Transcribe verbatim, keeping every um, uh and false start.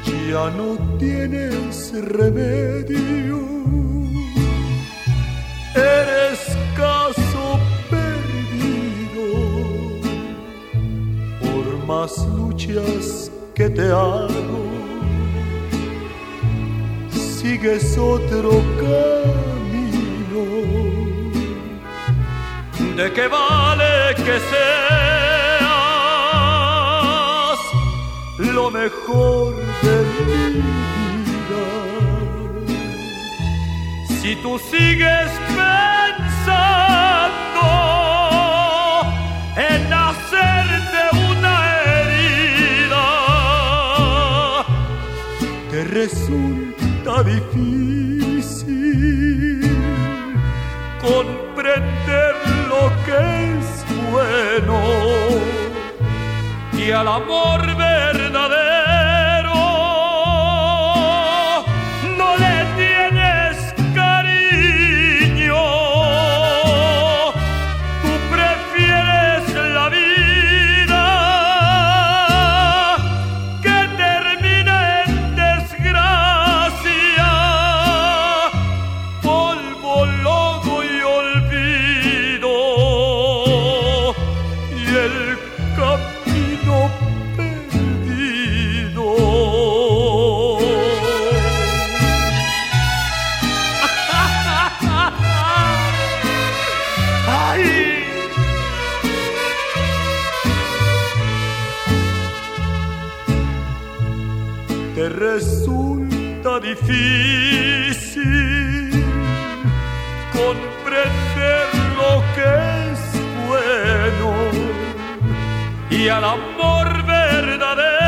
ya no tienes remedio. Eres caso perdido, por más luchas que te hago, sigues otro camino. ¿De qué vale que seas lo mejor de mi vida si tú sigues pensando en hacerte una herida? Te resulta difícil comprender lo que es bueno y al amor verdadero no le tienes cariño. Tú prefieres la vida que termina en desgracia, polvo, lodo y olvido, y el camino perdido. ¡Ay! Te resulta difícil comprender lo que es bueno y al amor verdadero